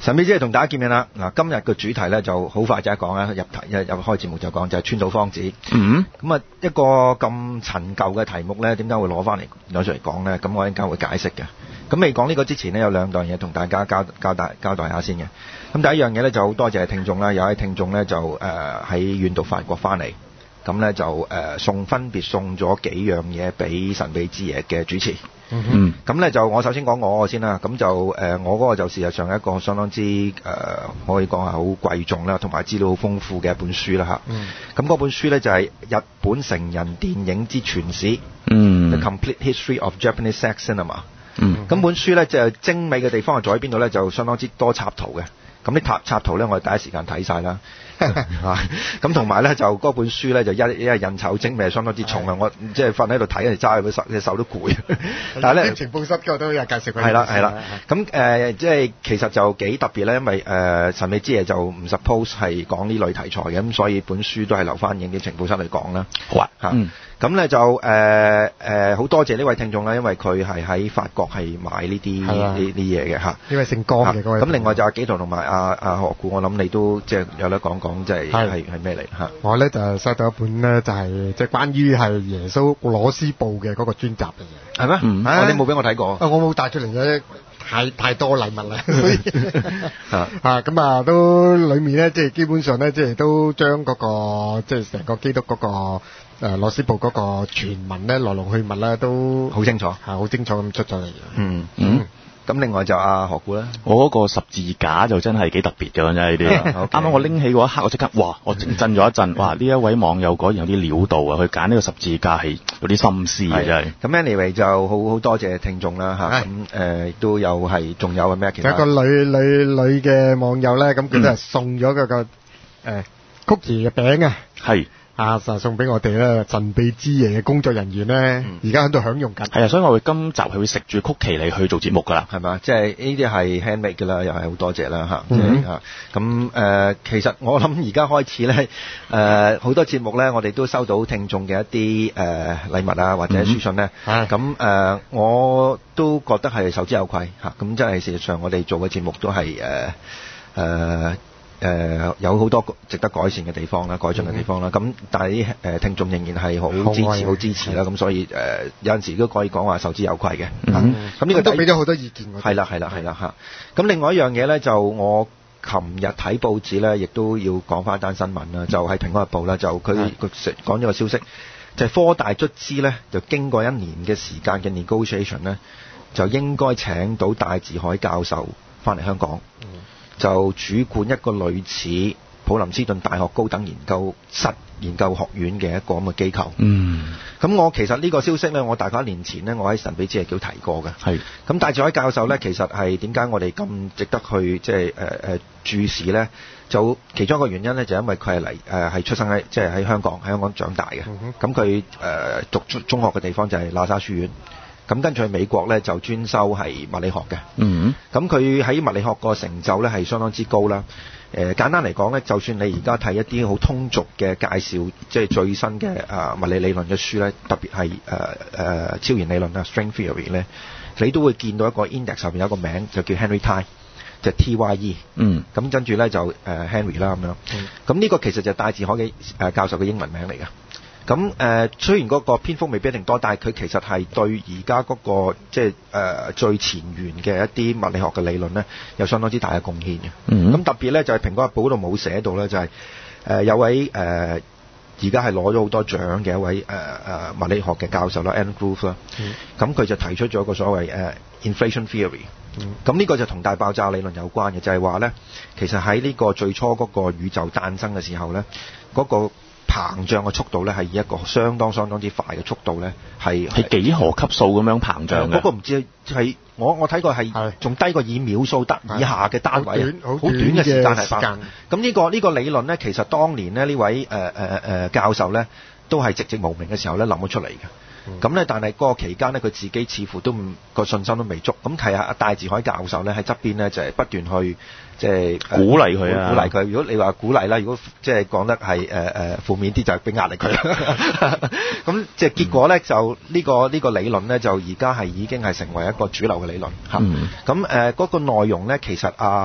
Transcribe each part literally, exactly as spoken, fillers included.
神秘之夜同大家見面啦！嗱，今日個主題咧就好快就一講啦，入題一入開節目就講就係川島芳子。 嗯， 咁啊一個咁陳舊嘅題目咧，點解會攞翻嚟攞出嚟講咧？咁我一陣間會解釋嘅。咁未講呢個之前呢，有兩樣嘢同大家交交代交代下先嘅。咁第一樣嘢咧就好多謝聽眾啦，有位聽眾咧就誒喺遠渡法國翻嚟，咁咧就誒、呃、送分別送咗幾樣嘢俾神秘之夜嘅主持。 嗯， 咁咧就我首先講我個先啦，咁就誒、呃、我嗰個就事實上係一個相當之誒、呃、可以講係好貴重啦，同埋資料好豐富嘅一本書啦嚇。 嗯， 咁嗰本書咧就係、是、日本成人電影之全史。 嗯 The Complete History of Japanese Sex Cinema。 嗯， 咁本書咧就精美嘅地方係在喺邊度咧？就相當之多插圖嘅。咁啲插插圖咧，我哋第一時間睇晒啦。咁同埋咧，就嗰本書咧，就一一係印刷精美，相當之重啊！我即係瞓喺度睇，嚟揸佢手，隻手都攰。但係咧， 情報室嗰度都有介紹佢。 係啦係啦。咁誒、呃，即係其實就幾特別咧，因為誒、呃、神秘之夜就唔 suppose 係講呢類題材嘅，咁所以本書都係留翻影嘅情報室嚟講啦。 好啊。 嚇、 嗯。 咁咧就誒誒好多謝呢位聽眾啦，因為佢係喺法國係買呢啲呢啲嘢嘅嚇。 呢位姓江嘅嗰位。 咁另外就阿紀陶同埋阿阿何故，我諗你都即係有得講講，即係係係咩嚟嚇？ 我咧就收到一本咧，就係即係關於係耶穌羅斯布嘅嗰個專集嘅嘢。 係咩？ 嗯。 我哋冇俾我睇過。 啊，我冇帶出嚟嘅。太太多禮物啦，所以啊咁啊都裡面咧，即係基本上咧，即係都將嗰個即係成個基督嗰個誒羅斯布嗰個傳聞咧，來龍去脈咧都好清楚， 係好清楚咁出咗嚟嘅。 嗯嗯。咁另外就阿何故咧， 我嗰個十字架就真係幾特別嘅，真係呢啲。啱啱我拎起嗰一刻，我即刻哇！我震咗一陣，哇！呢一位網友果然有啲料到啊，佢揀呢個十字架係有啲心思嘅，真係。 咁 anyway 就好好多謝聽眾啦嚇，咁誒都有係仲有咩其他？ 有一個女女女嘅網友咧，咁佢都係送咗嗰個誒曲奇嘅餅啊。 係。 啊！就送俾我哋咧，神秘之夜嘅工作人員咧，而家喺度享用緊。 係啊，所以我會今集係會食住曲奇嚟去做節目噶啦， 係嘛？即係呢啲係 handmade 噶啦，又係好多謝啦嚇。即係嚇咁誒，其實我諗而家開始咧，誒、呃、好多節目咧，我哋都收到聽眾嘅一啲誒、呃、禮物啊，或者書信咧。咁、嗯、誒、呃，我都覺得係受之有愧嚇。咁即係事實上，我哋做嘅節目都係誒誒。呃呃誒、呃、有好多值得改善嘅地方啦，改進嘅地方啦。咁、嗯、但係啲誒聽眾仍然係好支持、好支持啦。咁所以誒、呃、有陣時都可以講話受之有愧嘅。咁、嗯、呢、嗯、個都俾咗好多意見我。 係啦，係啦，係啦嚇。咁另外一樣嘢咧，就我琴日睇報紙咧，亦都要講翻一單新聞啦。就係《蘋果日報》啦，就佢佢講咗個消息，就係、是、科大卒之咧，就經過一年嘅時間嘅 negotiation 咧，就應該請到戴志海教授翻嚟香港。嗯，就主管一個類似普林斯頓大學高等研究室研究學院嘅一個咁嘅機構。嗯，咁我其實呢個消息呢，我大概一年前呢，我喺神秘之夜叫提過嘅。係。咁戴志海教授呢，其實係點解我哋咁值得去即係誒誒注視呢？就其中一個原因呢，就因為佢係嚟誒係出生喺即係喺香港喺香港長大嘅。咁佢誒讀中中學嘅地方就係喇沙書院。咁跟住去美國咧就專修係物理學嘅。嗯，咁佢喺物理學個成就咧係相當之高啦。誒、呃、簡單嚟講咧，就算你而家睇一啲好通俗嘅介紹，即係最新嘅啊物理理論嘅書咧，特別係誒誒超弦理論啊 string theory 咧，你都會見到一個 index 上面有一個名就叫 Henry Tye，就 T Y E。嗯，咁跟住咧就誒、呃、Henry 啦咁樣。嗯，咁呢個其實就係戴志海嘅誒教授嘅英文名嚟嘅。咁誒、呃，雖然嗰個篇幅未必一定多，但係佢其實係對而家嗰個即係誒最前沿嘅一啲物理學嘅理論咧，有相當之大嘅貢獻嘅。嗯，咁特別咧就係、是《蘋果日報》嗰度冇寫到咧，就係、是、誒、呃、有位誒而家係攞咗好多獎嘅一位誒誒、呃、物理學嘅教授啦 Alan Guth 啦。嗯，咁佢就提出咗一個所謂誒、呃、inflation theory。嗯，咁呢個就同大爆炸理論有關嘅，就係話咧，其實喺呢個最初嗰個宇宙誕生嘅時候咧，嗰、那個膨脹嘅速度咧係以一個相當相當之快嘅速度咧係係幾何級數咁樣膨脹嘅。 嗰、呃嗰個唔知係我我睇過係仲低過以秒數得以下嘅單位，好短嘅時間係發。咁呢、呢個呢、呢個理論咧，其實當年咧呢位誒誒誒教授咧都係寂寂無名嘅時候咧諗咗出嚟嘅。咁、嗯、咧，但係嗰個期間咧，佢自己似乎都唔個信心都未足。咁睇下阿戴志海教授咧喺側邊咧，就係、是、不斷去即係、就是、 鼓勵佢啊，鼓勵佢。如果你話鼓勵啦，如果即係講得係誒誒負面啲，就係俾壓力佢啦。咁即係結果咧，就呢、這個呢、這個理論咧，就而家係已經係成為一個主流嘅理論嚇。咁誒嗰個內容咧，其實啊。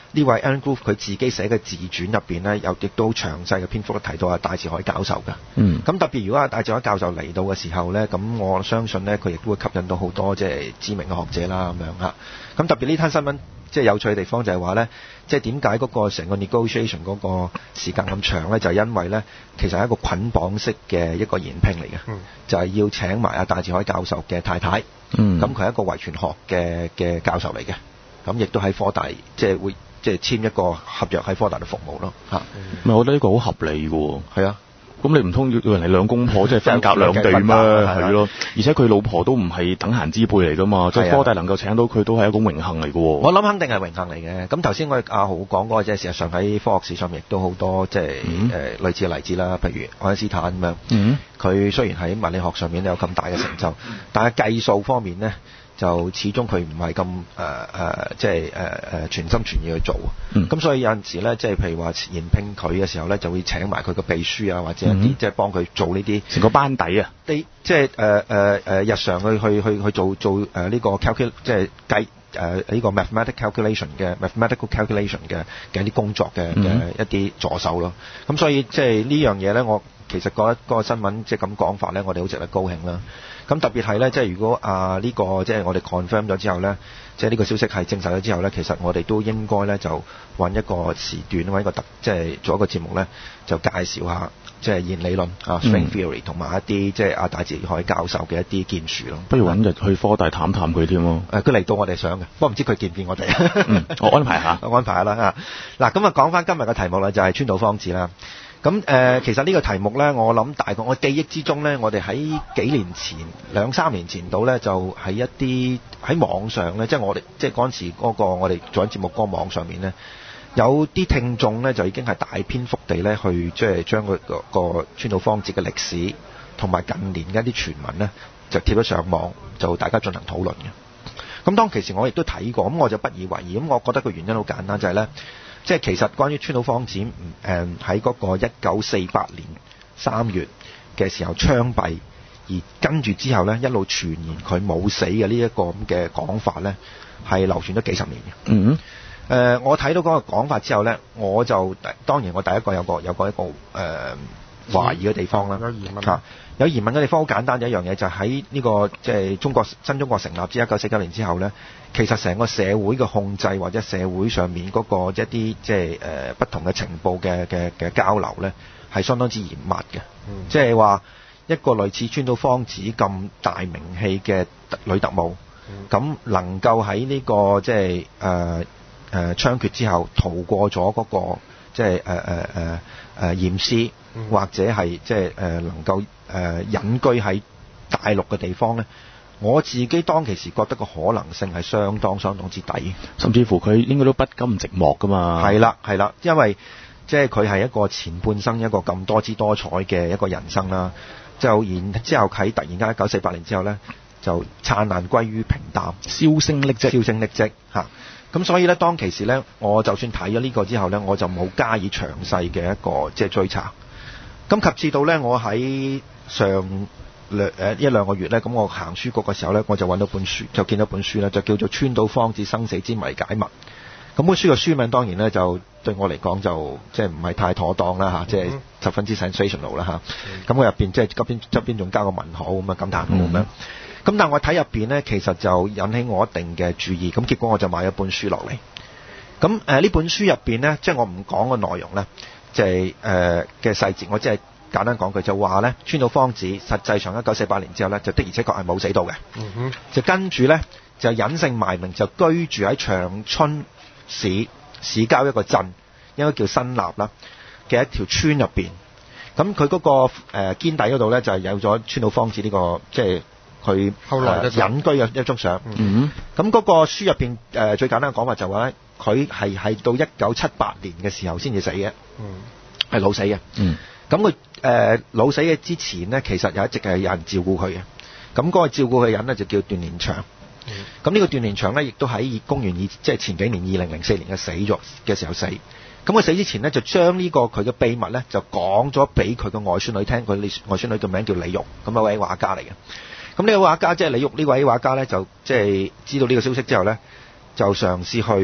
呢位 Alan Groove 佢自己寫嘅自傳入邊咧，有亦都詳細嘅篇幅提到阿戴志海教授嘅。 嗯。 咁特別如果阿戴志海教授嚟到嘅時候咧，咁我相信咧佢亦都會吸引到好多即係知名嘅學者啦咁樣嚇。咁特別呢單新聞即係有趣嘅地方就係話咧，即係點解嗰個成個 negotiation 嗰個時間咁長咧？就係因為咧，其實係一個捆綁式嘅一個延聘嚟嘅， 嗯、 就係要請埋阿戴志海教授嘅太太。 嗯。 咁佢係一個遺傳學嘅嘅教授嚟嘅，咁亦都喺科大即係會。即係簽一個合約喺科大度服務咯嚇， 咪、嗯、我覺得呢個好合理嘅喎。 係啊， 咁你唔通要人哋兩公婆即係分隔兩地咩？係咯，而且佢老婆都唔係等閒之輩嚟噶嘛，即係科大能夠請到佢都係一種榮幸嚟嘅喎。我諗肯定係榮幸嚟嘅。咁頭先我阿豪講嗰個即係事實上喺科學史上面亦都好多即係誒、嗯呃、類似嘅例子啦，譬如愛因斯坦咁樣，佢、嗯、雖然喺物理學上面有咁大嘅成就，但係計數方面呢，就始終佢唔係咁誒誒，即係誒誒全心全意去做。咁、嗯、所以有陣時咧，即係譬如話延聘佢嘅時候咧，就會請埋佢個秘書啊，或者一啲、嗯、即係幫佢做呢啲成個班底啊。 啲即係誒誒誒日常去去去去做做誒呢、呃這個 calculate 即係計誒呢個 mathematical calculation 嘅 mathematical calculation 嘅嘅一啲工作嘅嘅、嗯、一啲助手咯。咁所以即係呢樣嘢咧，我其實覺得嗰個新聞即係咁講法咧，我哋好值得高興啦。咁特別係咧，即係如果啊呢、這個即係我哋 confirm 咗之後咧，即係呢個消息係證實咗之後咧，其實我哋都應該咧就揾一個時段，揾一個特即係做一個節目咧，就介紹下即係弦理論啊 string theory 同埋一啲即係阿戴志海教授嘅一啲建樹咯。 不如揾日去科大探探佢添喎。誒， 佢嚟到我哋想嘅，不過唔知佢見唔見我哋。 嗯，我安排下， 我安排下啦嚇。嗱，咁啊講翻今日嘅題目啦，就係川島芳子啦。咁誒、呃，其實呢個題目呢，我諗大概我記憶之中呢，我哋喺幾年前兩三年前到呢，就喺一啲喺網上呢，即係我哋即係嗰陣時嗰個我哋做緊節目嗰個網上面呢，有啲聽眾呢，就已經係大篇幅地呢去即係將個個川島芳子嘅歷史同埋近年嘅一啲傳聞呢，就貼咗上網，就大家進行討論嘅。咁當其時我亦都睇過，咁我就不以為意。咁我覺得個原因好簡單，就係呢。即係其實關於川島芳子誒喺嗰個一九四八年三月嘅時候槍斃，而跟住之後呢，一路傳言佢冇死嘅呢一個咁嘅講法呢，係流傳咗幾十年嘅。嗯哼。誒、呃，我睇到嗰個講法之後呢，我就當然我第一個有個有個一個誒、呃、懷疑嘅地方啦。有疑問嚇，有疑問嘅地方好簡單嘅一樣嘢，就喺呢個即係中國新中國成立至一九四九年之後呢。其實成個社會嘅控制或者社會上面嗰個一啲即係誒不同嘅情報嘅嘅嘅交流呢，係相當之嚴密嘅。即係話一個類似川島芳子咁大名氣嘅女特務，咁、嗯、能夠喺呢、這個即係誒誒槍決之後逃過咗嗰、那個即係誒誒誒誒驗屍，或者係即係誒能夠誒、呃、隱居喺大陸嘅地方呢。我自己當其時覺得個可能性係相當相當之低， 甚至乎佢應該都不甘寂寞噶嘛。 係啦係啦，因為即係佢係一個前半生一個咁多姿多彩嘅一個人生啦，就然之後喺突然間一九四八年之後呢，就燦爛歸於平淡， 銷聲匿跡， 銷聲匿跡嚇。咁所以呢，當其時呢，我就算睇咗呢個之後呢，我就冇加以詳細嘅一個即係追查。咁及至到呢，我喺上兩誒一兩個月咧，咁我行書局嘅時候咧，我就揾到本書，就見到本書咧，就叫做《川島芳子生死之謎解密》。咁本書嘅書名當然咧，就對我嚟講就即係唔係太妥當啦嚇，即係十分之 sensational 啦嚇。咁我入邊即係側邊側邊仲加個問號咁啊，感嘆號咁樣。咁、嗯、但係我睇入邊咧，其實就引起我一定嘅注意。咁結果我就買咗本書落嚟。咁誒呢本書入邊咧，即係我唔講個內容咧，就係誒嘅細節，我即係。簡單講句就話咧，川島芳子實際上一九四八年之後咧，就的而且確係冇死到嘅、嗯。就跟住咧就隱姓埋名，就居住喺長春市市郊一個鎮，應該叫新立啦嘅一條村入邊。咁佢嗰個誒、呃、堅底嗰度咧就係、是、有咗川島芳子呢、這個即係佢後來嘅隱居嘅一張相。咁、嗯、嗰個書入邊誒最簡單嘅講法就話咧，佢係係到一九七八年嘅時候先至死嘅，係、嗯、老死嘅。嗯咁佢誒老死嘅之前呢，其實又一直係有人照顧佢嘅。咁嗰個照顧佢嘅人呢，就叫段連祥。咁、嗯、呢個段連祥呢，亦都喺公元二即係前幾年二零零四年嘅死咗嘅時候死。咁佢死之前呢，就將呢個佢嘅秘密呢，就講咗俾佢嘅外孫女聽。佢外孫女嘅名叫李玉，咁一位畫家嚟嘅。咁呢位畫家即係李玉呢位畫家呢，就即係知道呢個消息之後呢，就嘗試去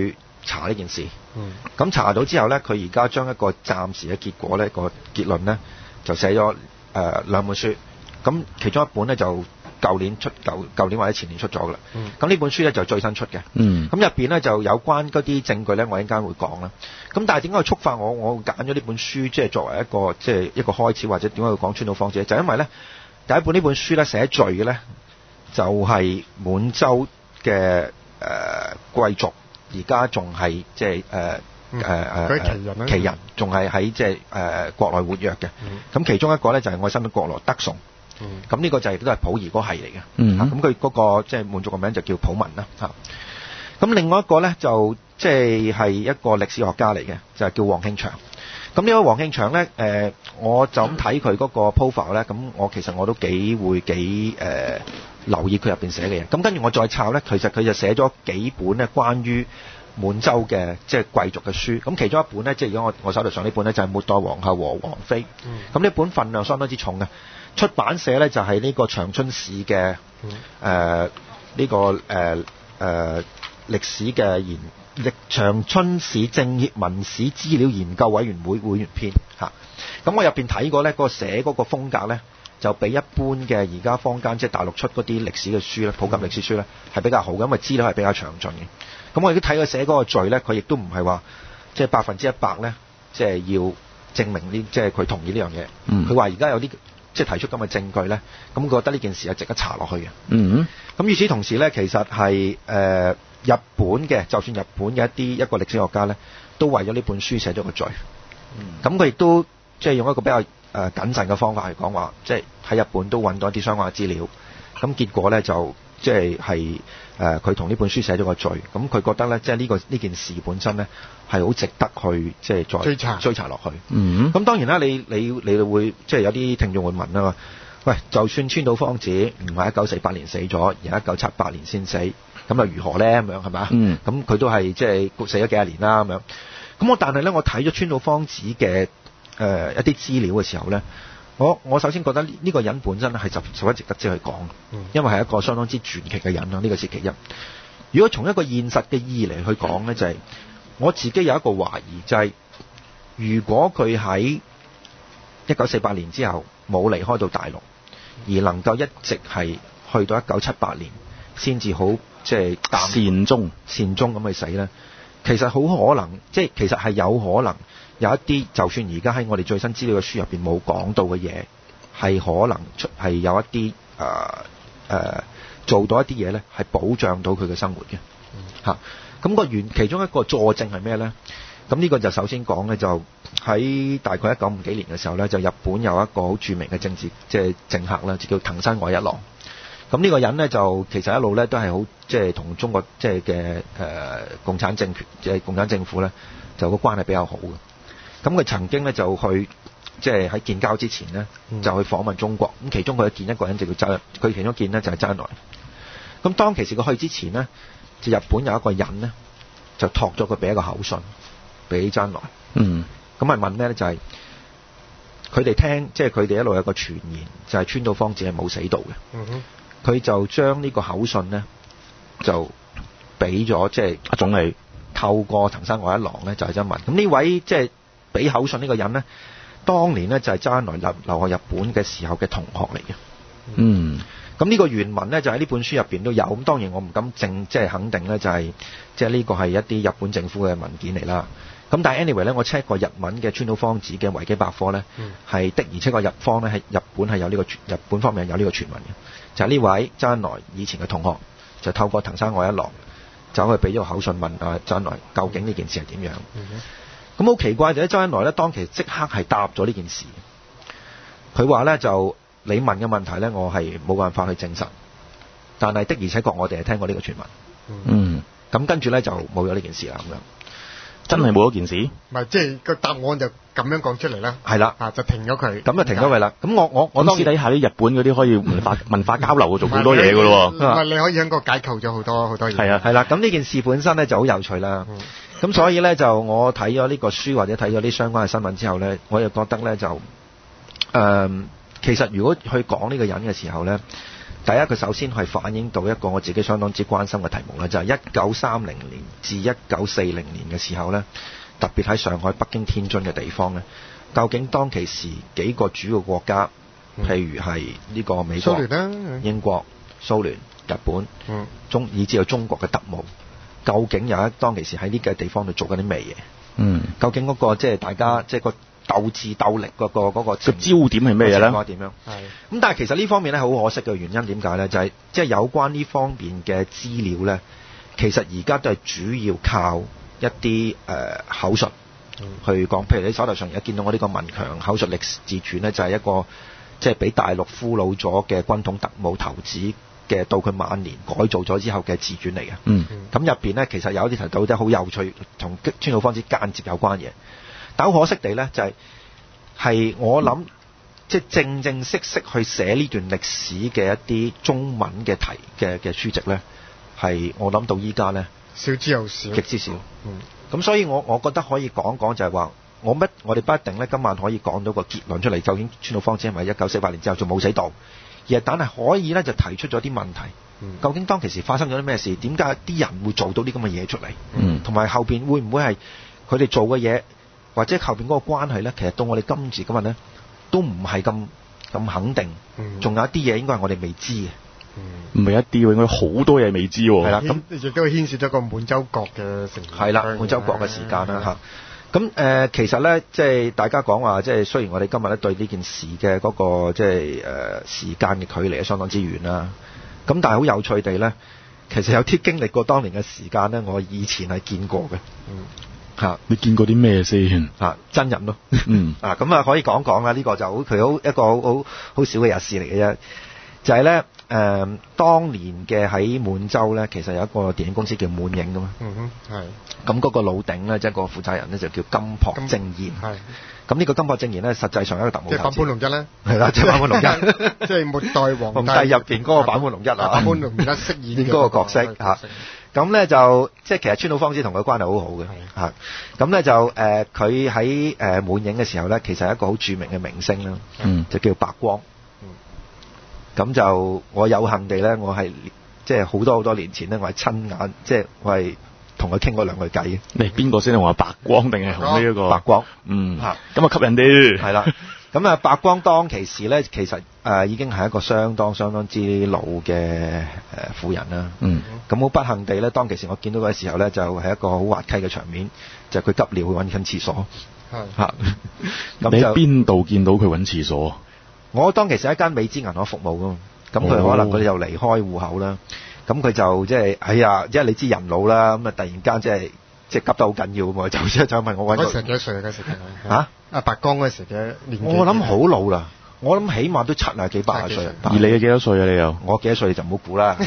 查呢件事。 嗯。 咁查到之後咧，佢而家將一個暫時嘅結果咧，個結論咧就寫咗誒兩本書。咁其中一本咧就舊年出，舊舊年或者前年出咗噶啦。 嗯。 咁呢本書咧就最新出嘅。 嗯。 咁入邊咧就有關嗰啲證據咧，我一陣間會講啦。咁但係點解會觸發我？我揀咗呢本書，即係作為一個即係一個開始，或者點解會講川島芳子？就因為咧第一本呢本書咧寫序嘅咧就係滿洲嘅誒貴族，而家仲係即係誒誒誒奇人啦， 奇人仲係喺即係誒國內活躍嘅。咁、嗯、其中一個咧就係愛新覺羅德崇。咁、嗯、呢個就係都係溥儀嗰系嚟嘅。咁佢嗰個即係滿族個名就叫溥文啦。嚇。咁另外一個咧就即係係一個歷史學家嚟嘅，就係、是、叫黃慶祥。咁呢個黃慶祥咧，誒、呃，我就咁睇佢嗰個 profile 咧，咁我其實我都幾會幾誒、呃、留意佢入邊寫嘅嘢。咁跟住我再抄咧，其實佢就寫咗幾本咧關於滿洲嘅即係貴族嘅書。咁其中一本咧，即係而家我我手頭上呢本咧就係、是《末代皇后和王妃》。咁呢本份量相當之重嘅，出版社咧就係、是、呢個長春市嘅誒呢個誒誒。呃呃歷史嘅研歷長春市政協文史資料研究委員會會員編嚇，咁我入邊睇過咧，嗰個寫嗰個風格咧，就比一般嘅而家坊間即係大陸出嗰啲歷史嘅書咧，普及歷史書咧係比較好嘅，因為資料係比較詳盡嘅。咁我亦都睇佢寫嗰個序咧，佢亦都唔係話即係百分之一百咧，即係要證明呢，即係佢同意呢樣嘢。佢話而家有啲即係提出咁嘅證據咧，咁佢覺得呢件事係值得查落去嘅。 嗯， 咁與此同時咧，其實係誒。呃日本嘅，就算日本嘅一啲一個歷史學家咧，都為咗呢本書寫咗個序。咁佢亦都即係用一個比較誒謹慎嘅方法去講話，即係喺日本都揾到一啲相關嘅資料。咁結果咧就即係係誒佢同呢本書寫咗個序。咁佢覺得咧，即係呢個呢件事本身咧係好值得去即係再追查追查落去。 嗯。咁當然啦，你你你會即係有啲聽眾會問啦，喂，就算川島芳子唔係一九四八年死咗，而係一九七八年先死。咁又如何咧？咁樣係咪？嗯。咁佢都係即係死咗幾廿年啦。咁樣。咁我但係咧，我睇咗川島芳子嘅誒一啲資料嘅時候咧，我我首先覺得呢個人本身係十十分值得即係去講，因為係一個相當之傳奇嘅人啦。呢個是其一。如果從一個現實嘅意義嚟去講咧，就係、是、我自己有一個懷疑，就係、是、如果佢喺一九四八年之後冇離開到大陸，而能夠一直係去到一九七八年先至好。即係善終善終咁去死咧，其實好可能，即係其實係有可能有一啲，就算而家喺我哋最新資料嘅書入邊冇講到嘅嘢，係可能出係有一啲誒誒做到一啲嘢咧，係保障到佢嘅生活嘅嚇。咁、嗯那個原其中一個佐證係咩咧？咁呢個就首先講咧，就喺大概一九五幾年嘅時候咧，就日本有一個好著名嘅政治即係政客啦，就叫藤山愛一郎。咁呢個人咧就其實一路咧都係好即係同中國即係嘅誒共產政權即係共產政府咧就個關係比較好嘅。咁佢曾經咧就去即係喺建交之前咧就去訪問中國。咁其中佢見一個人就叫周，佢其中見咧就係周恩來。咁當其時佢去之前咧，就日本有一個人咧就託咗佢俾一個口信俾周恩來。嗯。咁係問咩咧？就係佢哋聽即係佢哋一路有個傳言，就係川島芳子係冇死到嘅。嗯哼。佢就將呢個口信呢，就俾咗即係阿總理，透過藤山愛一郎呢，就係質問。咁呢位即係俾口信呢個人呢，當年呢，就係周恩來留留學日本嘅時候嘅同學嚟嘅。嗯。咁呢個原文呢，就喺呢本書入邊都有。咁當然我唔敢證即係肯定呢，就係即係呢個係一啲日本政府嘅文件嚟啦。咁但係 anyway 咧，我 check 過日文嘅川島芳子嘅維基百科咧，係、嗯、的而且確日方咧係日本係有呢、這個日本方面有呢個傳聞嘅，就係、是、呢位周恩來以前嘅同學，就透過藤山愛一郎走去俾咗個口信問啊周恩來究竟呢件事係點樣？咁、嗯、好奇怪就係周恩來咧當其即刻係答咗呢件事，佢話咧就你問嘅問題咧，我係冇辦法去證實，但係的而且確我哋係聽過呢個傳聞。嗯，咁、嗯、跟住咧就冇咗呢件事啦咁樣。真係冇咗件事， 唔係即係個答案就咁樣講出嚟啦。 係啦， 啊就停咗佢， 咁就停咗佢啦。咁我我我私底下啲日本嗰啲可以文化文化交流，做好多嘢噶咯。 唔係你可以喺個解構咗好多好多嘢。 係啊係啦，咁呢件事本身咧就好有趣啦。咁、嗯、所以咧就我睇咗呢個書或者睇咗啲相關嘅新聞之後咧，我又覺得咧就誒、呃，其實如果去講呢個人嘅時候咧， 第一，佢首先係反映到一個我自己相當之關心嘅題目啦，就係一九三零年至一九四零年嘅時候呢，特別喺上海、北京、天津嘅地方呢，究竟當其時幾個主要國家，譬如係呢個美國、英國、蘇聯、日本、 嗯、 中以至有中國嘅特務，究竟有一當其時喺呢個地方度做緊啲咩嘢？ 嗯， 究竟嗰、嗰個即係大家即係個鬥智鬥力嗰、嗰個嗰、嗰個焦點係咩嘢咧？ 點樣？係咁，但係其實呢方面咧好可惜嘅原因點解咧？就係即係有關呢方面嘅資料咧，其實而家都係主要靠一啲誒、呃、口述去講。譬如你手頭上而家見到我呢個文強口述歷史自傳咧，就係、是、一個即係俾大陸俘虜咗嘅軍統特務頭子嘅到佢晚年改造咗之後嘅自傳嚟嘅。 嗯， 咁入邊咧其實有啲提到啲好有趣同川島芳子間接有關嘢。但好可惜地咧，就係、是、係我諗，即、就、係、是、正正式式去寫呢段歷史嘅一啲中文嘅題嘅嘅書籍咧，係我諗到依家咧少之又少， 極之少。 嗯， 咁所以我我覺得可以講講就係話，我乜我哋不一定咧今晚可以講到個結論出嚟，究竟川島芳子係咪一九四八年之後就冇死到，而係但係可以咧就提出咗啲問題。嗯、究竟當其時發生咗啲咩事？點解啲人會做到啲咁嘅嘢出嚟？嗯，同埋後邊會唔會係佢哋做嘅嘢？或者後邊嗰個關係咧，其實到我哋今時今日咧，都唔係咁咁肯定。仲、嗯、有一啲嘢應該係我哋未知嘅。 唔係一啲喎，應該好多嘢未知喎。係啦， 咁亦都牽涉咗個滿洲國嘅成員。 係啦，滿洲國嘅時間啦嚇。咁誒、呃，其實咧，即係大家講話，即係雖然我哋今日咧對呢件事嘅嗰、那個即係誒、呃、時間嘅距離係相當之遠啦。咁但係好有趣地咧，其實有啲經歷過當年嘅時間咧，我以前係見過嘅。嗯。嚇！ 你見過啲咩先？ 嚇，真人咯。 嗯。 啊，咁啊可以講講啦。呢、這個就好，佢好一個好好好少嘅日事嚟嘅啫。就係、是、咧，誒、呃，當年嘅喺滿洲咧，其實有一個電影公司叫滿影噶嘛。 嗯哼，係。咁嗰個老頂咧，即、就、係、是、個負責人咧，就叫金箔正彥。係。咁呢個金箔正彥咧，實際上係一個特務頭子。即係坂本龍一咧。係啦，即係坂本龍一。即係末代皇帝入邊嗰個坂本龍一啊。坂本龍一飾演嗰個角色嚇。咁咧就即係其實川島芳子同佢關係好好嘅嚇，咁咧就誒佢喺誒滿影嘅時候咧，其實係一個好著名嘅明星啦，嗯，就叫白光，咁、嗯、就我有幸地咧，我係即係好多好多年前咧，我係親眼即係、就是、我係同佢傾過兩句偈嘅。你邊個先？你話白光定係同呢一個白光？嗯，嚇，咁啊吸引啲，係啦。咁啊，白光當其時咧，其實誒、呃、已經係一個相當相當之老嘅誒婦人啦。嗯。咁好不幸地咧，當其時我見到佢嘅時候咧，就係、是、一個好滑稽嘅場面，就係、是、佢急尿去揾緊廁所。係。嚇。咁你喺邊度見到佢揾廁所？我當其時喺一間美資銀行服務噶嘛，咁佢可能佢又離開戶口啦，咁佢就即係哎呀，即係你知人老啦，咁啊突然間即係即係急得好緊要咁啊，就即係就問我揾。嗰時幾多歲啊？嗰時嚇？阿白光嗰時嘅年紀，我諗好老啦，我諗起碼都七啊幾八啊歲。而你係幾多歲啊？你又我幾多歲就唔好估啦。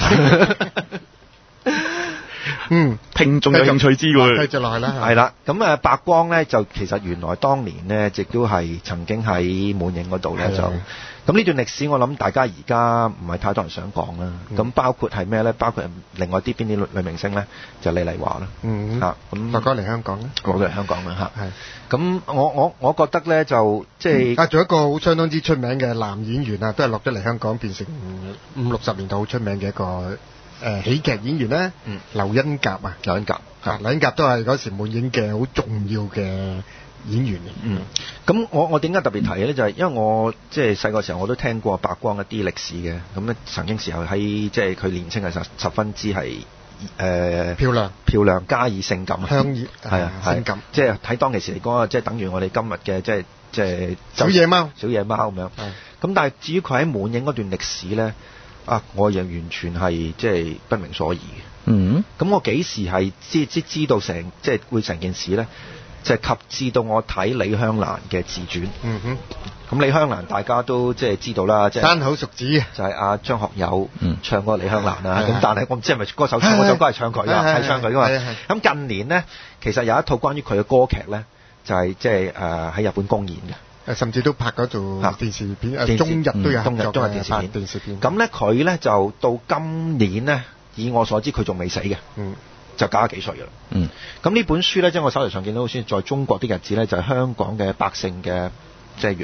嗯，聽眾有興趣知喎。繼續落去啦。係啦，咁啊白光咧就其實原來當年咧亦都係曾經喺滿影嗰度咧就。咁呢段歷史我諗大家而家唔係太多人想講啦。咁、嗯、包括係咩咧？包括另外啲邊啲女明星咧？就李麗華啦。嗯。嚇咁。白光嚟香港咧？我嚟香港啦嚇。係。咁我我我覺得咧就即係、嗯。啊，仲有一個好相當之出名嘅男演員啊，都係落咗嚟香港變成五六十年代好出名嘅一個誒、呃、喜劇演員咧。嗯。劉恩甲啊。劉恩甲。嚇。劉恩甲都係嗰時滿影嘅好重要嘅演員。嗯，咁我我點解特別提咧？就係、是、因為我即係細個時候我都聽過白光一啲歷史嘅，咁咧曾經時候喺即係佢年青嘅時候十分之係誒、呃、漂亮漂亮加以性感，香豔係啊性感，即係喺當其時嚟講啊，即係等於我哋今日嘅即係即係小野貓小野貓咁樣。咁但係至於佢喺滿影嗰段歷史咧，啊，我又完全係即係不明所以嘅。嗯，咁我幾時係知知知道成即係會成件事咧？就係、是、及至到我睇李香蘭嘅自傳。嗯哼。咁李香蘭大家都即係知道啦，即係山口淑子就係阿張學友唱過李香蘭啦。咁、嗯、但係我唔知係咪嗰首唱嗰首歌係唱佢㗎，係唱佢㗎嘛。咁近年呢，其實有一套關於佢嘅歌劇咧，就係即係誒喺日本公演嘅。甚至都拍嗰套電視片，誒中日都有合作嘅電視片。電視片。咁咧佢咧就到今年咧，以我所知佢仲未死嘅。嗯。就九十幾歲㗎啦。嗯。咁呢本書咧，即係我手頭上見到先，在中國啲日子咧，就係、是、香港嘅百姓嘅即係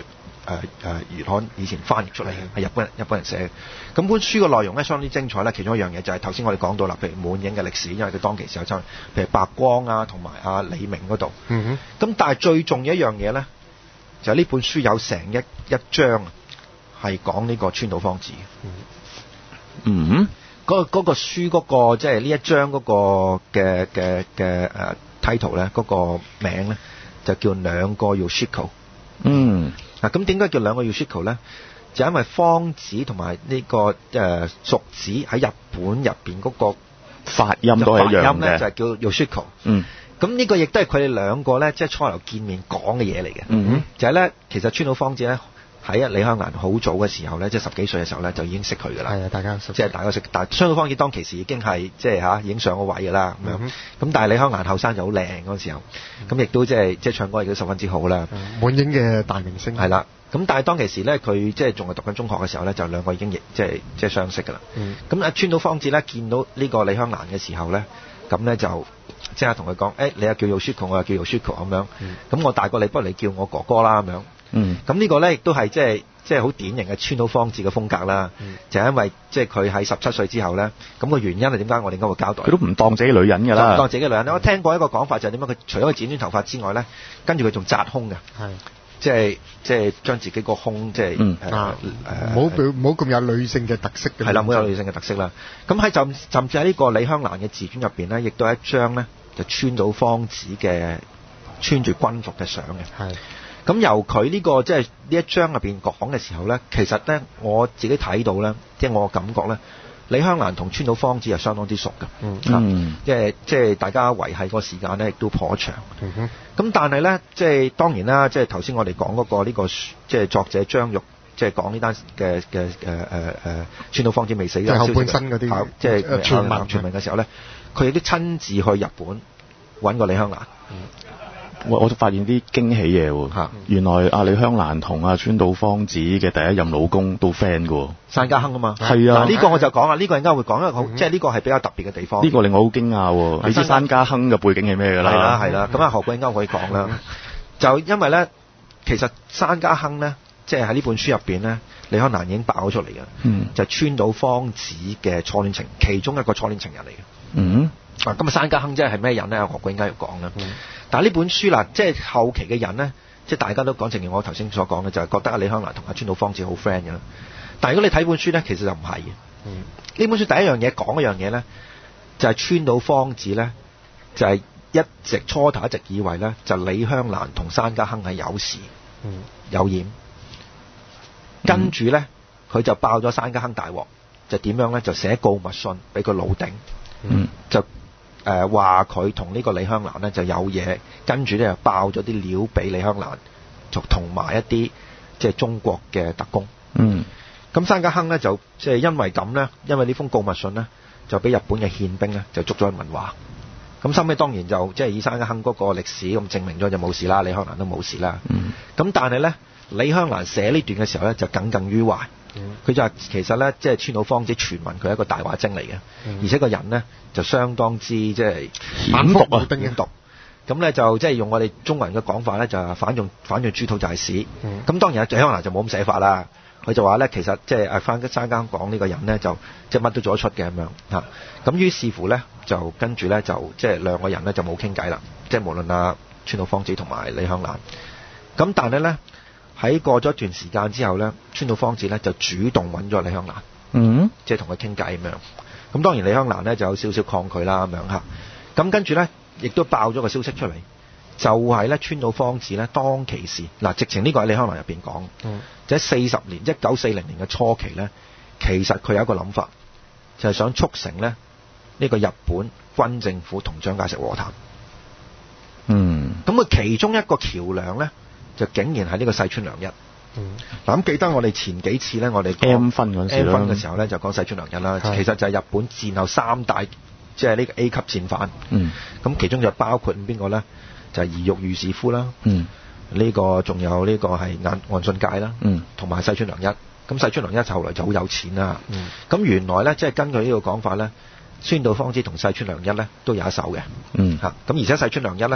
誒月刊以前翻譯出嚟嘅，係日本人日本人寫嘅。咁本書嘅內容咧相當之精彩咧，其中一樣嘢就係頭先我哋講到啦，譬如滿影嘅歷史，因為佢當其時有爭，譬如白光啊同埋阿李明嗰度。 嗯哼。咁但係最重要一樣嘢咧，就係呢本書有成一一章係講呢個川島芳子嘅。 嗯哼。 嗰、那個嗰、那個書嗰、那個即係呢一章嗰個嘅嘅嘅誒 title 咧，嗰個名咧就叫兩個 Yoshiko。 嗯。 嗱，咁點解叫兩個 Yoshiko 咧？就因為芳子同埋呢個誒、呃、淑子喺日本入邊嗰個發音都係一樣嘅， 咧就係叫 Yoshiko。嗯。咁呢個亦都係佢哋兩個咧，即係初頭見面講嘅嘢嚟嘅。 嗯哼。 就係咧，其實川島芳子咧。喺李香蘭好早嘅時候咧，即係十幾歲嘅時候咧，就已經識佢噶啦。 係啊，大家識。 即係大家識，但係川島芳子當其時已經係即係嚇已經上個位噶啦咁樣。咁、嗯、但係李香蘭後生就好靚嗰個時候，咁、嗯、亦都即係即係唱歌亦都十分之好啦。 滿影嘅大明星。係啦，咁但係當其時咧，佢即係仲係讀緊中學嘅時候咧，就兩個已經亦即係即係相識噶啦。咁阿川島芳子咧見到呢個李香蘭嘅時候咧，咁咧就即刻同佢講：誒、欸，你又叫 Yoshiko， 我又叫 Yoshiko 咁樣。咁、嗯、我大過你，不如你叫我哥哥啦咁樣。嗯。咁呢個咧亦都係即係。即係好典型嘅川島芳子嘅風格啦，嗯、就係因為即係佢喺十七歲之後咧，咁、個原因係點解我哋應該會交代？ 佢都唔當自己女人㗎啦， 唔當自己女人。我聽過一個講法就係點樣？佢除咗佢剪短頭髮之外咧，跟住佢仲紮胸嘅，即係即係將自己個胸即係誒誒，唔好唔好咁有女性嘅特色嘅。 係啦，冇有女性嘅特色啦。咁喺甚甚至喺呢個李香蘭嘅自傳入邊咧，亦都有一張咧就川島芳子嘅穿住軍服嘅相嘅。係。咁由佢呢、這個即係呢一章入邊講嘅時候咧，其實咧我自己睇到咧，即係我嘅感覺咧，李香蘭同川島芳子係相當之熟嘅，嗯，嗯即係即係大家維繫個時間咧亦都頗長，嗯哼。咁但係咧，即係當然啦，即係頭先我哋講嗰個呢、這個即係作者張玉，即係講呢單嘅嘅誒誒誒川島芳子未死嘅後半生嗰啲，即係傳聞傳聞嘅時候咧，佢亦都親自去日本揾過李香蘭。嗯我我都發現啲驚喜嘢喎，原來阿李香蘭同阿川島芳子嘅第一任老公都 friend 㗎喎， 山家亨啊嘛， 係啊， 嗱呢個我就講啊，呢個陣間會講，因為好即係呢個係比較特別嘅地方。 呢個令我好驚訝喎，你知山家亨嘅背景係咩㗎啦？ 係啦係啦，咁啊何貴陣間可以講啦，就因為咧，其實山家亨咧，即係喺呢本書入邊咧，李香蘭已經爆咗出嚟嘅，嗯，就係川島芳子嘅初戀情，其中一個初戀情人嚟嘅，嗯。啊，咁啊，山家亨即係咩人咧？何貴應該要講啦。嗯、但係呢本書啦，即係後期嘅人咧，即係大家都講，正如我頭先所講嘅，就係、是、覺得阿李香蘭同阿川島芳子好 friend 嘅。但係如果你睇本書咧，其實就唔係嘅。呢、嗯、本書第一樣嘢講一樣嘢咧，就係、是、川島芳子咧，就係、是、一直初頭一直以為咧，就李香蘭同山家亨係有事、嗯、有染，跟住咧佢就爆咗山家亨大鑊，就點樣咧？就寫告密信俾佢老頂，嗯、就。誒話佢同呢個李香蘭呢就有嘢，跟住咧就爆咗啲料俾李香蘭，就同埋一啲即係中國嘅特工。嗯，咁山家亨呢就即係因為咁呢，因為呢封告密信呢，就俾日本嘅憲兵呢就捉咗去問話。咁收尾當然就即係以山家亨嗰個歷史咁證明咗就冇事啦，李香蘭都冇事啦。嗯，咁但係呢，李香蘭寫呢段嘅時候呢，就耿耿於懷。佢就話其實咧，即係川島芳子傳聞佢係一個大話精嚟嘅，嗯、而且個人咧就相當之即係反毒啊，冰毒。咁咧就即係用我哋中國人嘅講法咧，就係反用反用豬肚就係屎。咁、嗯、當然啊，李香蘭就冇咁寫法啦。佢就話咧，其實即係阿翻山家講呢個人咧，就即係乜都做得出嘅咁樣嚇。咁於是乎咧，就跟住咧就即係兩個人咧就冇傾偈啦。即係無論阿川島芳子同埋李香蘭。咁但係咧。喺過咗一段時間之後咧，川島芳子咧就主動揾咗李香蘭，嗯，即係同佢傾偈咁樣。咁當然李香蘭咧就有少少抗拒啦咁樣嚇。咁跟住咧，亦都爆咗個消息出嚟，就係咧川島芳子咧當其時嗱，直情呢個喺李香蘭入邊講，嗯，就喺四十年一九四零年嘅初期咧，其實佢有一個諗法，就係想促成咧呢個日本軍政府同蔣介石和談。嗯，咁佢其中一個橋樑咧。就竟然係呢個細川良一。嗱、嗯，咁記得我哋前幾次咧，我哋 M 分嗰陣時 M 分嘅時候咧，就講細川良一啦。其實就係日本戰後三大，即係呢個 A 級戰犯。嗯。咁其中就包括邊個咧？就係兒玉御史夫啦。嗯。呢、這個仲有呢個係岸岸信介啦。嗯。同埋細川良一。咁細川良一後來就好有錢啦。嗯。咁原來咧，即係根據呢個講法咧，川島芳子同細川良一咧都有一手嘅。嗯。嚇。咁而且細川良一咧。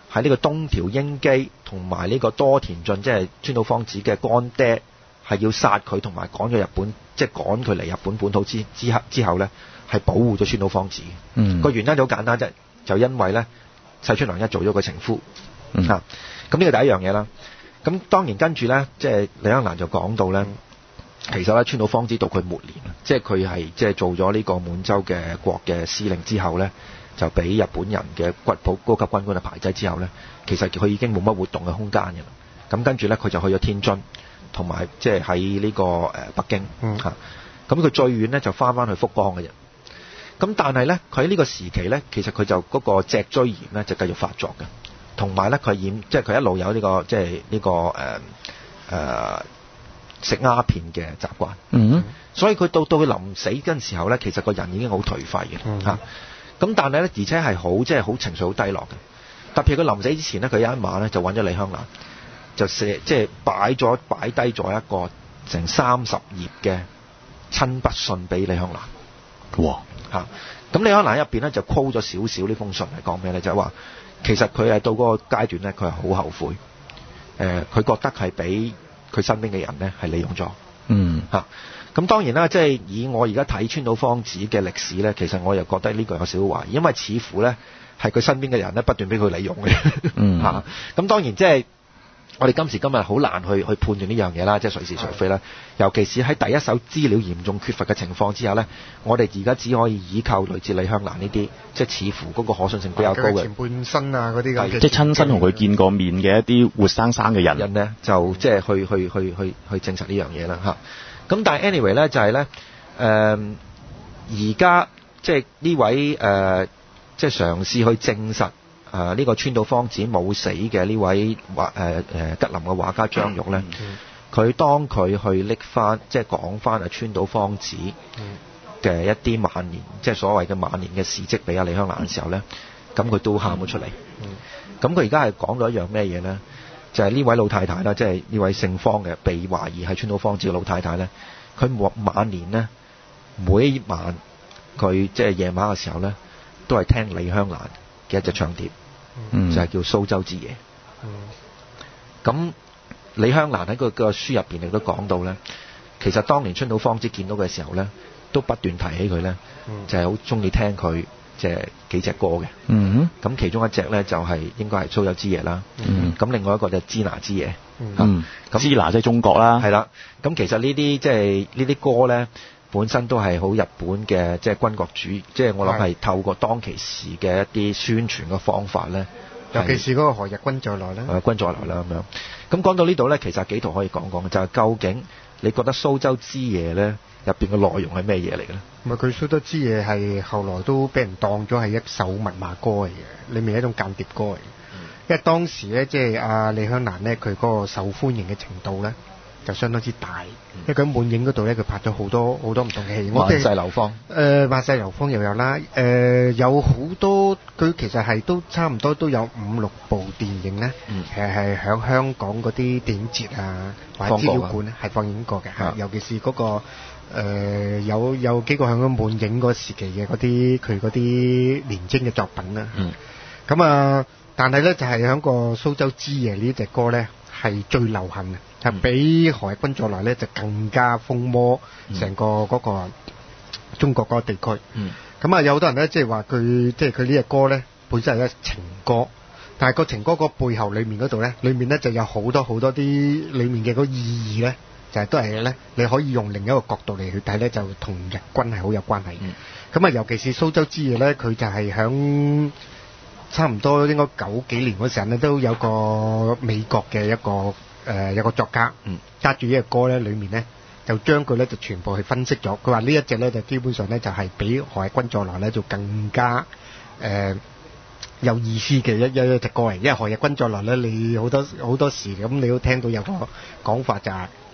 喺呢個東條英機同埋呢個多田進，即係川島芳子嘅乾爹，係要殺佢同埋趕咗日本，即係趕佢嚟日本本土之之後之後咧，係保護咗川島芳子。嗯，個原因就好簡單啫，就因為咧細川良一做咗個情夫。嗯，嚇、啊，咁呢個第一樣嘢啦。咁當然跟住咧，即係李香蘭就講到咧。嗯其實咧，川島芳子到佢末年，即係佢係即係做咗呢個滿洲嘅國嘅司令之後咧，就俾日本人嘅軍部高級軍官嘅排擠之後咧，其實佢已經冇乜活動嘅空間嘅啦。咁跟住咧，佢就去咗天津，同埋即係喺呢個誒北京嚇。咁、嗯、佢最遠咧就翻翻去福岡嘅啫。咁但係咧，佢喺呢個時期咧，其實佢就嗰個脊椎炎咧就繼續發作嘅，同埋咧佢染即係佢一路有呢、這個即係呢、這個誒誒。呃呃食鴉片嘅習慣，嗯，所以佢到到佢臨死嗰陣時候咧，其實個人已經好頹廢嘅嚇。咁、嗯啊、但係咧，而且係好即係好情緒好低落嘅。特別佢臨死之前咧，佢有一晚咧就揾咗李香蘭，就寫即係擺咗擺低咗一個成三十頁嘅親筆信俾李香蘭。哇！嚇、啊，咁李香蘭入邊咧就 quote 咗少少呢封信係講咩咧？就係、是、話其實佢係到嗰個階段咧，佢係好後悔。誒、呃，佢覺得係俾佢身邊嘅人咧係利用咗，嗯嚇，咁當然啦，即係以我而家睇川島芳子嘅歷史咧，其實我又覺得呢個有少少懷疑，因為似乎咧係佢身邊嘅人咧不斷俾佢利用嘅，嗯嚇，咁當然即係我哋今時今日好難去去判斷呢樣嘢啦，即係誰是誰非啦，尤其是喺第一手資料嚴重缺乏嘅情況之下咧，我哋而家只可以依靠類似李香蘭呢啲，即係似乎嗰個可信性比較高嘅前半生啊嗰啲咁， 即係親身同佢見過面嘅一啲活生生嘅人， 人咧就即係去去去去去證實呢樣嘢啦嚇。咁但係 anyway 咧就係咧誒而家即係呢位誒、呃、即係嘗試去證實。誒、呃、呢、這個川島芳子冇死嘅呢位畫誒誒吉林嘅畫家張玉咧，佢、嗯、當佢去拎翻即係講翻啊川島芳子嘅一啲晚年，即係所謂嘅晚年嘅事蹟俾阿李香蘭嘅時候咧，咁佢都喊咗出嚟。咁佢而家係講咗一樣咩嘢咧？就係、是、呢位老太太啦，即係呢位姓方嘅被懷疑係川島芳子嘅老太太咧，佢晚年咧每一晚佢即係夜晚嘅時候咧，都係聽李香蘭嘅一隻唱碟。嗯、就係、是、叫蘇州之夜。咁、嗯、李香蘭喺佢個書入邊亦都講到咧，其實當年川島芳子見到嘅時候咧，都不斷提起佢咧、嗯，就係好中意聽佢即係幾隻歌嘅。咁、嗯、其中一隻咧就係、是、應該係蘇州之夜啦。咁、嗯、另外一個就係支那之夜。嗯，咁支那即係中國啦。係啦。咁其實呢啲即係呢啲歌咧，本身都係好日本嘅，即係軍國主義，即係我諗係透過當其時嘅一啲宣傳嘅方法咧， 尤其是嗰個何日君再來咧， 誒君再來啦咁樣。咁講到呢度咧，其實幾圖可以講講嘅，就係、是、究竟你覺得蘇州之夜咧入邊嘅內容係咩嘢嚟嘅咧？ 唔係佢蘇州之夜係後來都俾人當咗係一首密碼歌嚟嘅，裡面係一種間諜歌嚟嘅、嗯。因為當時咧，即係阿李香蘭咧，佢嗰個受歡迎嘅程度咧，就相當之大，嗯、因為佢喺滿影嗰度咧，佢拍咗好多好多唔同嘅戲。 萬世流芳， 誒萬世流芳又有啦，誒、呃、有好多佢其實係都差唔多都有五六部電影咧，其實係喺香港嗰啲電影節啊或者資料館咧係放映過嘅、啊，尤其是嗰、那個誒、呃、有有幾個喺嗰滿影嗰時期嘅嗰啲佢嗰啲年青嘅作品啦。咁、嗯、啊，但係咧就係、是、喺個蘇州之夜呢隻歌咧係最流行嘅。係、嗯、比何日君再來咧就更加風魔成個嗰個中國嗰個地區。咁、嗯、啊有好多人咧即係話佢即係佢呢隻歌咧本身係一情歌，但係個情歌個背後裏面嗰度咧，裏面咧就有好多好多啲裏面嘅嗰意義咧，就係、是、都係咧你可以用另一個角度嚟去睇咧，就同日軍係好有關係。咁、嗯、啊尤其是蘇州之夜咧，佢就係響差唔多應該九幾年嗰時候咧，都有個美國嘅一個。誒、呃、有個作家揸住呢隻歌咧，裏面咧就將佢咧就全部去分析咗。佢話呢一隻咧就基本上咧就係、是、比何日君再來咧就更加誒、呃、有意思嘅一一隻歌嚟。因為何日君再來咧，你好多好多時咁你都聽到有個講法就係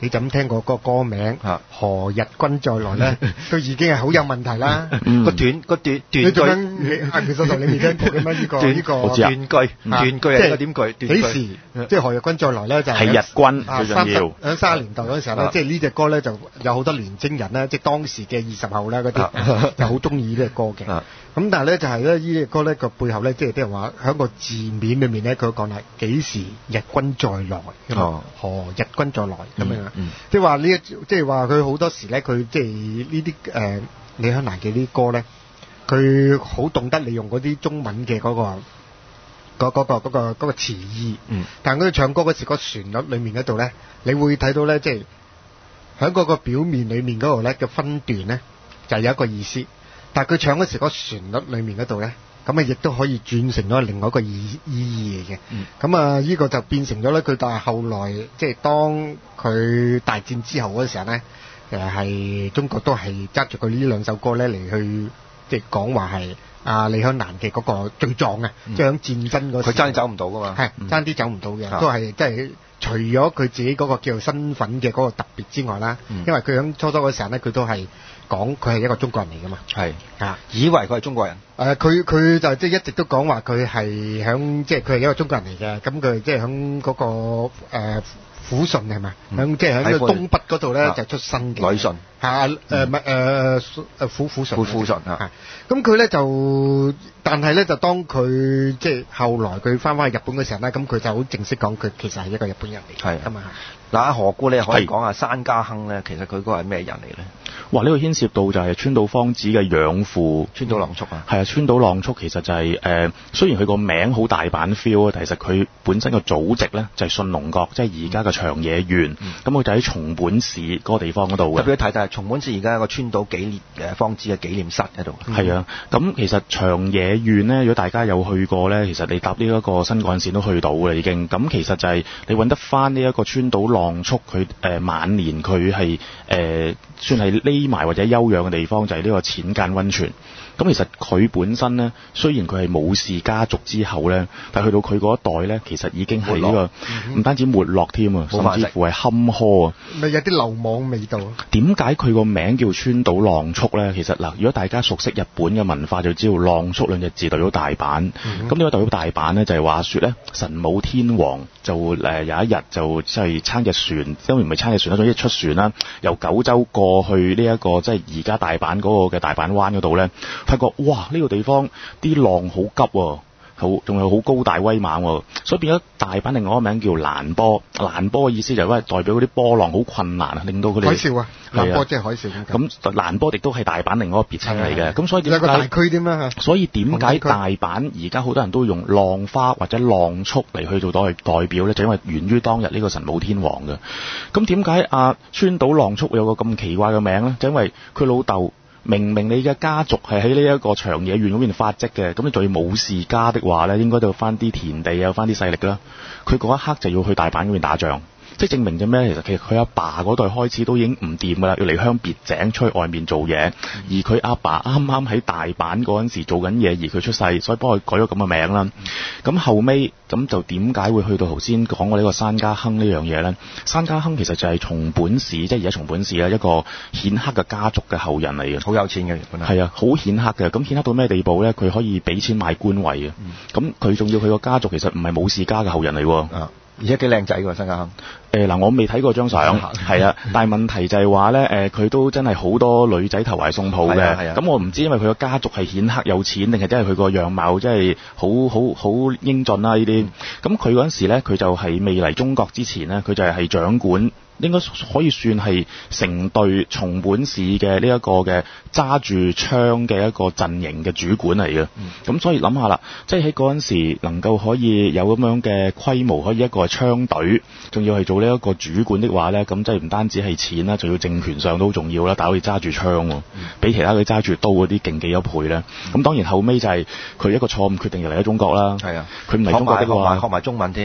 你就咁聽過個歌名啊何日君再來咧，都已經係好有問題啦。 個短個短短你做句緊阿其實你未聽過嘅咩？呢個呢個斷句斷句係一個點句？ 幾時即係何日君再來咧？就係日君啊最重要。 喺三十年代嗰陣時候咧，即係呢隻歌咧就有好多年青人咧，即係當時嘅二十後咧嗰啲就好中意呢隻歌嘅。咁但係咧就係咧呢隻歌咧個背後咧，即係啲人話喺個字面裏面咧，佢講係幾時日君再來， 哦何日君再來咁樣啊？ 嗯即係話呢一即係話佢好多時咧，佢即係呢啲誒李香蘭嘅啲歌咧，佢好懂得利用嗰啲中文嘅嗰個嗰嗰個嗰個嗰個詞意。 嗯， 但係佢唱歌嗰時個旋律裏面嗰度咧，你會睇到咧，即係喺嗰個表面裏面嗰度咧嘅分段咧，就係有一個意思。但係佢唱嗰時個旋律裏面嗰度咧，咁啊亦都可以轉成咗另外一個意意義嚟嘅。咁啊呢個就變成咗咧，佢但係後來即係當佢大戰之後嗰時候咧，誒係中國都係揸住佢呢兩首歌咧嚟去即係講話係阿李香蘭嘅嗰個罪狀啊，即係喺戰爭嗰時， 佢爭啲走唔到噶嘛， 係爭啲走唔到嘅，都係即係除咗佢自己嗰個叫做身份嘅嗰個特別之外啦，因為佢喺初初嗰時候咧，佢都係講佢係一個中國人嚟噶嘛，係啊， 以為佢係中國人。 誒，佢佢就即係一直都講話佢係響即係佢係一個中國人嚟嘅，咁佢即係響嗰個誒撫順係咪？響即係喺個東北嗰度咧就出生嘅。 旅順嚇誒唔係誒誒撫撫順。 撫撫順啊！ 咁佢咧就，但係咧就當佢即係後來佢翻返去日本嘅時候咧，咁佢就好正式講佢其實係一個日本人嚟嘅。係咁啊！ 嗱，何故你可以講下山家亨咧？其實佢嗰個係咩人嚟咧？ 哇！呢、這個牽涉到就係川島芳子嘅養父川島浪速啊。係啊，川島浪速其實就係、是、誒、呃，雖然佢個名好大阪 feel 啊，但其實佢本身個祖籍咧就係信濃國，即係而家嘅長野縣。咁、嗯、佢就喺松本市嗰個地方嗰度嘅。 特別睇睇松本市而家有個川島紀念誒芳子嘅紀念室喺度。係、 嗯、啊，咁其實長野縣咧，如果大家有去過咧，其實你搭呢一個新幹線都去到嘅已經。咁其實就係你揾得翻呢一個川島浪速，佢誒、呃、晚年佢係誒算係匿埋或者休養嘅地方，就係、是、呢個淺間溫泉。咁其實佢本身咧，雖然佢係武士家族之後咧，但係去到佢嗰一代咧，其實已經係呢、這個唔、嗯、單止沒落添啊，甚至乎係坎坷啊， 咪有啲流亡味道。 點解佢個名叫川島浪速咧？其實嗱，如果大家熟悉日本嘅文化，就知道浪速兩隻字代表大阪。咁呢個代表大阪咧，就係、是、話說咧，神武天皇就誒、呃、有一日就即係撐隻船，因為唔係撐隻船啦，總之出船啦，由九州過去呢、這、一個即係而家大阪嗰個嘅大阪灣嗰度咧。發覺哇！呢、這個地方啲浪好急喎、啊，好仲有好高大威猛喎、啊，所以變咗大阪另外一個名叫蘭波。蘭波嘅意思就係因為代表嗰啲波浪好困難啊，令到佢哋海嘯啊，蘭波即係海嘯咁。 咁蘭波亦都係大阪另外一個別稱嚟嘅。咁所以點解有個大區點啊？ 所以點解大阪而家好多人都用浪花或者浪速嚟去做代代表咧？就因為源於當日呢個神武天皇嘅。咁點解阿川島浪速會有個咁奇怪嘅名咧？就因為佢老豆。明明你嘅家族係喺呢一個長野縣嗰邊發跡嘅，咁你仲要武士家的話咧，應該都有翻啲田地，有翻啲勢力啦。佢嗰一刻就要去大阪嗰邊打仗，即係證明咗咩？其實其實佢阿爸嗰代開始都已經唔掂噶啦，要離鄉別井出去外面做嘢。而佢阿爸啱啱喺大阪嗰陣時做緊嘢，而佢出世，所以幫佢改咗咁嘅名啦。咁後尾咁就點解會去到頭先講過呢個山家亨呢樣嘢咧？山家亨其實就係松本市，即係而家松本市咧一個顯赫嘅家族嘅後人嚟嘅， 好有錢嘅， 係啊，好顯赫嘅。咁顯赫到咩地步咧？佢可以俾錢買官位嘅。咁佢仲要佢個家族其實唔係武士家嘅後人嚟喎。 啊，而且幾靚仔喎，山家亨。 誒嗱、呃，我未睇過張相，係啊，但係問題就係話咧，誒、呃、佢都真係好多女仔投懷送抱嘅。咁、啊、我唔知因為佢個家族係顯赫有錢，定係真係佢個樣貌真係好好好英俊啦呢啲。咁佢嗰陣時咧，佢就係未嚟中國之前咧，佢就係係掌管。應該可以算係成隊松本市嘅呢一個嘅揸住槍嘅一個陣營嘅主管嚟嘅。咁、嗯、所以諗下啦，即係喺嗰陣時能夠可以有咁樣嘅規模，可以一個係槍隊，仲要係做呢一個主管的話呢，咁即係唔單止係錢啦，仲要政權上都好重要啦。但係可以揸住槍喎，比其他佢揸住刀嗰啲勁幾多倍呢？咁、嗯、當然後尾就係佢一個錯誤決定就嚟咗中國啦。係啊，佢唔嚟中國的話， 學埋中文添。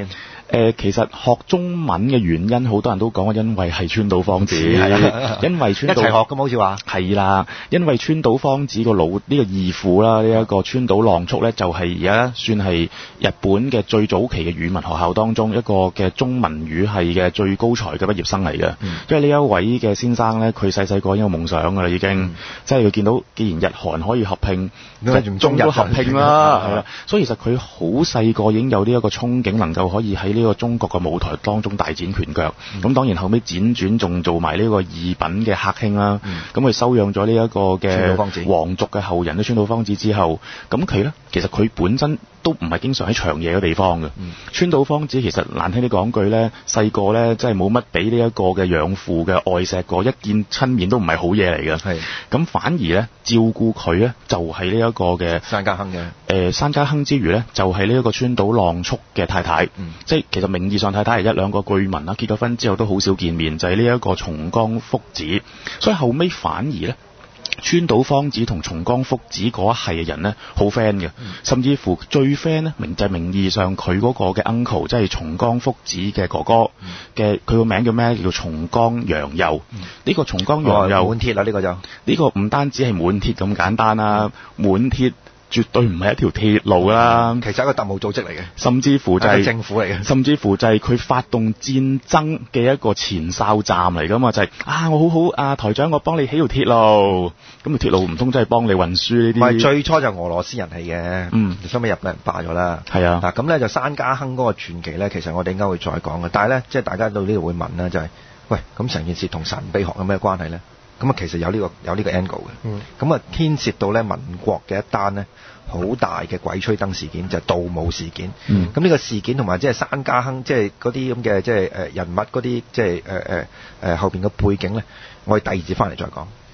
呃、其實學中文嘅原因，好多人都講話因為係川島芳子，因為川島一齊學咁好似話係啦，因為川島芳子個老呢、這個義父啦，呢、這、一個川島浪速咧，就係而家算係日本嘅最早期嘅語文學校當中一個嘅中文語系嘅最高才嘅畢業生嚟嘅。嗯、因為呢一位嘅先生咧，佢細細個已經有夢想㗎啦，已經，嗯、即係佢見到既然日韓可以合併，日中都合併啦，係啦，所以其實佢好細個已經有呢一個憧憬，能夠可以喺呢個中國嘅舞台當中大展拳腳。咁、嗯、當然後尾輾轉仲做埋呢個二品嘅客卿啦。咁佢、嗯、收養咗呢一個嘅皇族嘅後人，都川島芳子之後，咁佢咧其實佢本身都唔係經常喺長野嘅地方嘅。嗯、川島芳子其實難聽啲講句咧，細個咧真係冇乜俾呢一個嘅養父嘅愛錫過，一見親面都唔係好嘢嚟嘅。係咁反而咧照顧佢咧就係呢一個嘅山家亨嘅。 誒山家亨之餘咧就係呢一個川島浪速嘅太太。嗯、即係其實名義上太太係一兩個據聞啦，結咗婚之後都好少見面，就係呢一個松岡福子。所以後尾反而咧。川島芳子同松岡福子嗰一系嘅人呢，好 friend 嘅，嗯、甚至乎最 friend 呢，名就係名義上佢嗰個嘅 uncle，即係松岡福子嘅哥哥嘅，佢個、嗯、名叫咩？叫松岡洋右。呢、嗯、個松岡洋右滿鐵啦，呢、這個就呢個唔單止係滿鐵咁簡單啦，滿鐵。絕對唔係一條鐵路啦， 其實係一個特務組織嚟嘅， 甚至乎就係、是、 政府嚟嘅， 甚至乎就係佢發動戰爭嘅一個前哨站嚟噶嘛，就係、是、啊我好好啊台長，我幫你起條鐵路，咁啊鐵路唔通真係幫你運輸呢啲？唔係最初就俄羅斯人起嘅，嗯，收尾日本人霸咗啦，係啊，嗱咁咧就山家亨嗰個傳奇咧，其實我哋應該會再講嘅，但係咧即係大家到呢度會問啦，就係、是、喂咁成件事同神秘學有咩關係咧？咁啊，其實有呢、這個有呢個 angle 嘅，咁啊、嗯、牽涉到咧民國嘅一單咧好大嘅鬼吹燈事件，就係、是、盜墓事件。咁呢、嗯、個事件同埋即係山家亨，即係嗰啲咁嘅即係誒人物嗰啲即係誒誒誒後邊嘅背景咧，我哋第二節翻嚟再講。